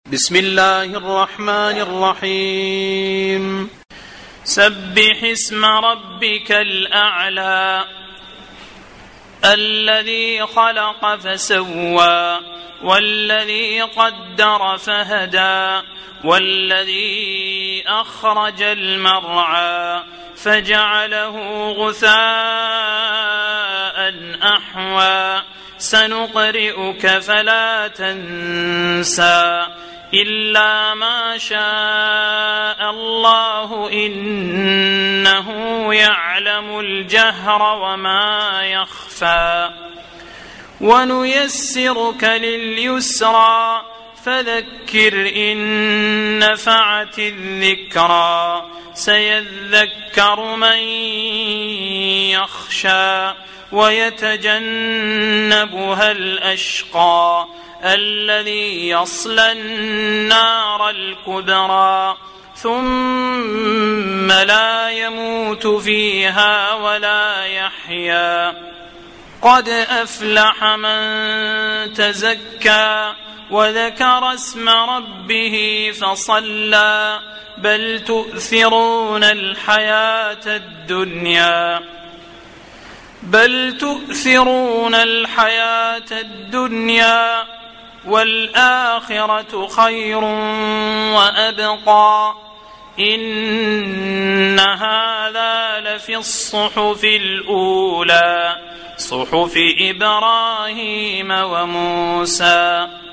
بسم الله الرحمن الرحيم سبح اسم ربك الأعلى الذي خلق فسوى والذي قدر فهدى والذي أخرج المرعى فجعله غثاء أحوى سنقرئك فلا تنسى إلا ما شاء الله إنه يعلم الجهر وما يخفى ونيسرك لليسرى فذكر إن نفعت الذكرى سيذكر من يخشى ويتجنبها الأشقى الذي يصلى النار الكبرى ثم لا يموت فيها ولا يحيا قد أفلح من تزكى وذكر اسم ربه فصلى بل تؤثرون الحياة الدنيا والآخرة خير وأبقى إن هذا لفي الصحف الأولى صحف إبراهيم وموسى